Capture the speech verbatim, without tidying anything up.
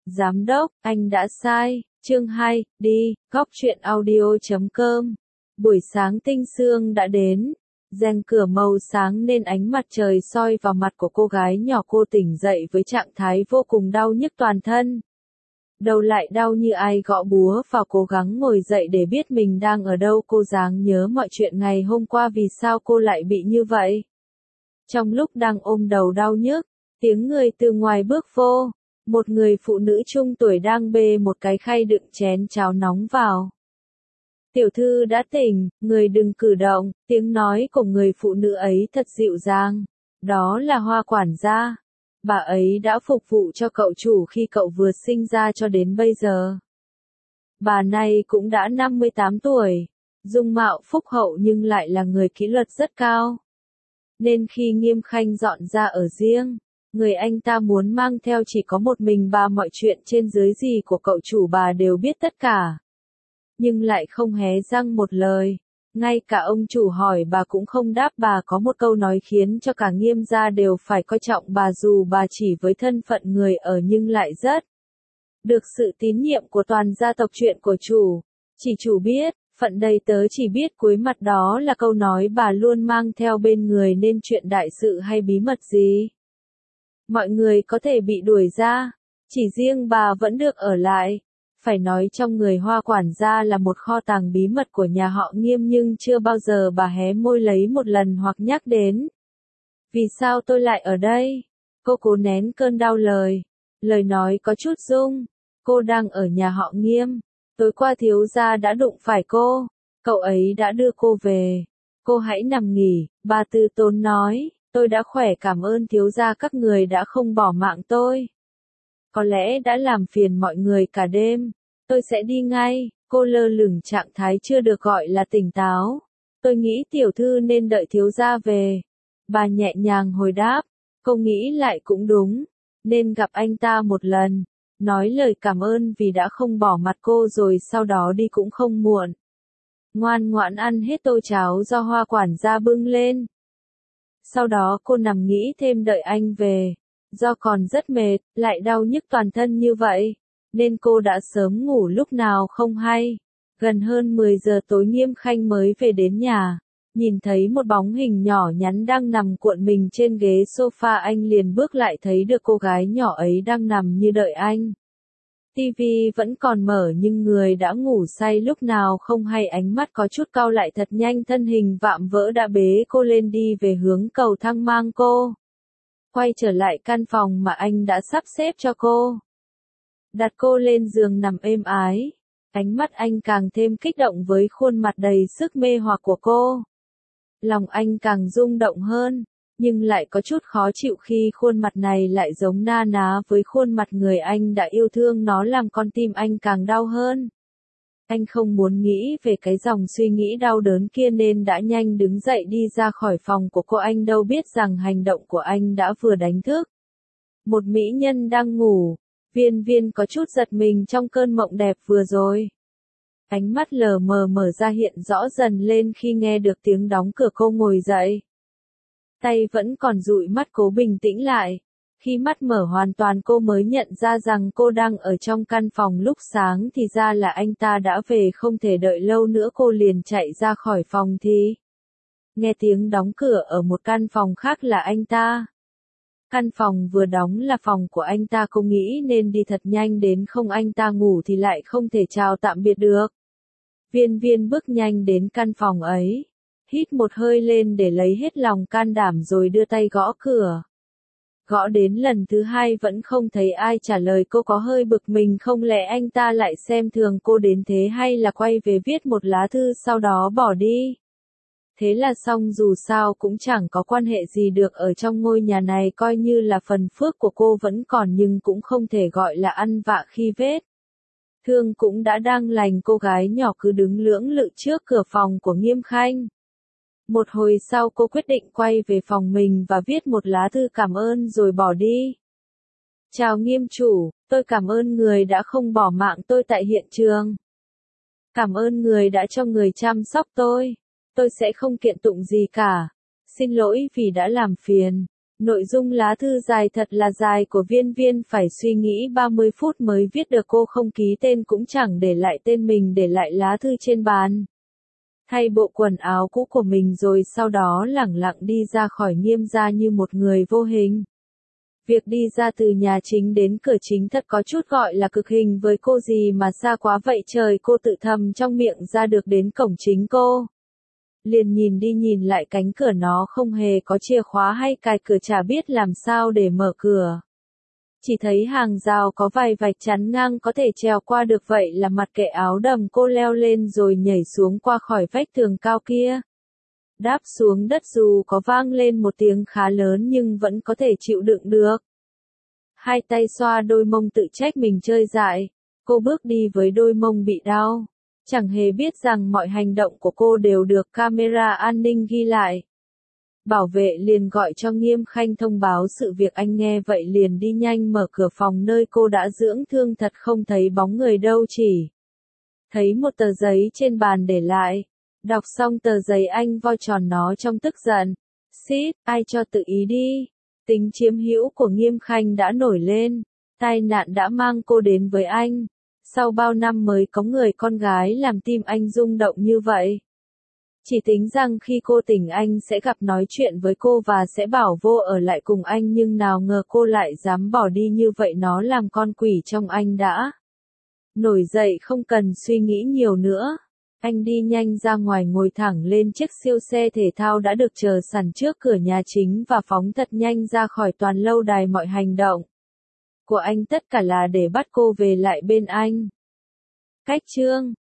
Giám đốc, anh đã sai. Chương hai, đi, góc truyện audio chấm com. Buổi sáng tinh sương đã đến. Rèm cửa màu sáng nên ánh mặt trời soi vào mặt của cô gái nhỏ. Cô tỉnh dậy với trạng thái vô cùng đau nhức toàn thân. Đầu lại đau như ai gõ búa vào, cố gắng ngồi dậy để biết mình đang ở đâu. Cô dáng nhớ mọi chuyện ngày hôm qua, vì sao cô lại bị như vậy. Trong lúc đang ôm đầu đau nhức, tiếng người từ ngoài bước vô. Một người phụ nữ trung tuổi đang bê một cái khay đựng chén cháo nóng vào. Tiểu thư đã tỉnh, người đừng cử động. Tiếng nói của người phụ nữ ấy thật dịu dàng. Đó là Hoa quản gia. Bà ấy đã phục vụ cho cậu chủ khi cậu vừa sinh ra cho đến bây giờ. Bà này cũng đã năm mươi tám tuổi, dung mạo phúc hậu nhưng lại là người kỷ luật rất cao. Nên khi Nghiêm Khanh dọn ra ở riêng, người anh ta muốn mang theo chỉ có một mình bà. Mọi chuyện trên dưới gì của cậu chủ bà đều biết tất cả. Nhưng lại không hé răng một lời. Ngay cả ông chủ hỏi bà cũng không đáp. Bà có một câu nói khiến cho cả Nghiêm gia đều phải coi trọng bà, dù bà chỉ với thân phận người ở nhưng lại rất được sự tín nhiệm của toàn gia tộc. Chuyện của chủ, chỉ chủ biết, phận đây tớ chỉ biết. Cuối mặt đó là câu nói bà luôn mang theo bên người, nên chuyện đại sự hay bí mật gì, mọi người có thể bị đuổi ra, chỉ riêng bà vẫn được ở lại. Phải nói trong người Hoa quản gia là một kho tàng bí mật của nhà họ Nghiêm, nhưng chưa bao giờ bà hé môi lấy một lần hoặc nhắc đến. Vì sao tôi lại ở đây? Cô cố nén cơn đau lời. Lời nói có chút rung. Cô đang ở nhà họ Nghiêm. Tối qua thiếu gia đã đụng phải cô. Cậu ấy đã đưa cô về. Cô hãy nằm nghỉ, bà Tư Tốn nói. Tôi đã khỏe, cảm ơn thiếu gia, các người đã không bỏ mạng tôi. Có lẽ đã làm phiền mọi người cả đêm. Tôi sẽ đi ngay. Cô lơ lửng, trạng thái chưa được gọi là tỉnh táo. Tôi nghĩ tiểu thư nên đợi thiếu gia về. Bà nhẹ nhàng hồi đáp. Cô nghĩ lại cũng đúng. Nên gặp anh ta một lần. Nói lời cảm ơn vì đã không bỏ mặt cô, rồi sau đó đi cũng không muộn. Ngoan ngoãn ăn hết tô cháo do Hoa quản gia bưng lên. Sau đó cô nằm nghĩ thêm đợi anh về. Do còn rất mệt, lại đau nhức toàn thân như vậy, nên cô đã sớm ngủ lúc nào không hay. Gần hơn mười giờ tối Nghiêm Khanh mới về đến nhà. Nhìn thấy một bóng hình nhỏ nhắn đang nằm cuộn mình trên ghế sofa, anh liền bước lại, thấy được cô gái nhỏ ấy đang nằm như đợi anh. Tivi vẫn còn mở nhưng người đã ngủ say lúc nào không hay, ánh mắt có chút cau lại thật nhanh, thân hình vạm vỡ đã bế cô lên đi về hướng cầu thang, mang cô quay trở lại căn phòng mà anh đã sắp xếp cho cô. Đặt cô lên giường nằm êm ái. Ánh mắt anh càng thêm kích động với khuôn mặt đầy sức mê hoặc của cô. Lòng anh càng rung động hơn, nhưng lại có chút khó chịu khi khuôn mặt này lại giống na ná với khuôn mặt người anh đã yêu thương. Nó làm con tim anh càng đau hơn. Anh không muốn nghĩ về cái dòng suy nghĩ đau đớn kia nên đã nhanh đứng dậy đi ra khỏi phòng của cô. Anh đâu biết rằng hành động của anh đã vừa đánh thức một mỹ nhân đang ngủ. Viên Viên có chút giật mình trong cơn mộng đẹp vừa rồi. Ánh mắt lờ mờ mở ra, hiện rõ dần lên khi nghe được tiếng đóng cửa. Cô ngồi dậy. Tay vẫn còn dụi mắt, cố bình tĩnh lại. Khi mắt mở hoàn toàn cô mới nhận ra rằng cô đang ở trong căn phòng lúc sáng thì ra là anh ta đã về. Không thể đợi lâu nữa, cô liền chạy ra khỏi phòng thì nghe tiếng đóng cửa ở một căn phòng khác là anh ta. Căn phòng vừa đóng là phòng của anh ta, cô nghĩ nên đi thật nhanh đến, không anh ta ngủ thì lại không thể chào tạm biệt được. Viên Viên bước nhanh đến căn phòng ấy, hít một hơi lên để lấy hết lòng can đảm rồi đưa tay gõ cửa. Gõ đến lần thứ hai vẫn không thấy ai trả lời. Cô có hơi bực mình, không lẽ anh ta lại xem thường cô đến thế, hay là quay về viết một lá thư sau đó bỏ đi. Thế là xong, dù sao cũng chẳng có quan hệ gì được ở trong ngôi nhà này, coi như là phần phước của cô vẫn còn, nhưng cũng không thể gọi là ăn vạ khi vết thương cũng đã đang lành. Cô gái nhỏ cứ đứng lưỡng lự trước cửa phòng của Nghiêm Khanh. Một hồi sau cô quyết định quay về phòng mình và viết một lá thư cảm ơn rồi bỏ đi. Chào Nghiêm chủ, tôi cảm ơn người đã không bỏ mạng tôi tại hiện trường. Cảm ơn người đã cho người chăm sóc tôi. Tôi sẽ không kiện tụng gì cả. Xin lỗi vì đã làm phiền. Nội dung lá thư dài thật là dài của Viên Viên, phải suy nghĩ ba mươi phút mới viết được. Cô không ký tên cũng chẳng để lại tên mình, để lại lá thư trên bàn. Thay bộ quần áo cũ của mình rồi sau đó lẳng lặng đi ra khỏi Nghiêm gia như một người vô hình. Việc đi ra từ nhà chính đến cửa chính thật có chút gọi là cực hình với cô, gì mà xa quá vậy trời, cô tự thầm trong miệng. Ra được đến cổng chính cô liền nhìn đi nhìn lại cánh cửa, nó không hề có chìa khóa hay cài cửa, chả biết làm sao để mở cửa. Chỉ thấy hàng rào có vài vạch chắn ngang có thể trèo qua được, vậy là mặc kệ áo đầm cô leo lên rồi nhảy xuống qua khỏi vách tường cao kia. Đáp xuống đất dù có vang lên một tiếng khá lớn nhưng vẫn có thể chịu đựng được. Hai tay xoa đôi mông tự trách mình chơi dại, cô bước đi với đôi mông bị đau. Chẳng hề biết rằng mọi hành động của cô đều được camera an ninh ghi lại. Bảo vệ liền gọi cho Nghiêm Khanh thông báo sự việc, anh nghe vậy liền đi nhanh mở cửa phòng nơi cô đã dưỡng thương, thật không thấy bóng người đâu, chỉ thấy một tờ giấy trên bàn để lại. Đọc xong tờ giấy anh vo tròn nó trong tức giận. Xít, ai cho tự ý đi. Tính chiếm hữu của Nghiêm Khanh đã nổi lên. Tai nạn đã mang cô đến với anh. Sau bao năm mới có người con gái làm tim anh rung động như vậy. Chỉ tính rằng khi cô tỉnh anh sẽ gặp, nói chuyện với cô và sẽ bảo vô ở lại cùng anh, nhưng nào ngờ cô lại dám bỏ đi như vậy. Nó làm con quỷ trong anh đã nổi dậy, không cần suy nghĩ nhiều nữa. Anh đi nhanh ra ngoài, ngồi thẳng lên chiếc siêu xe thể thao đã được chờ sẵn trước cửa nhà chính và phóng thật nhanh ra khỏi toàn lâu đài. Mọi hành động của anh tất cả là để bắt cô về lại bên anh. Cách chương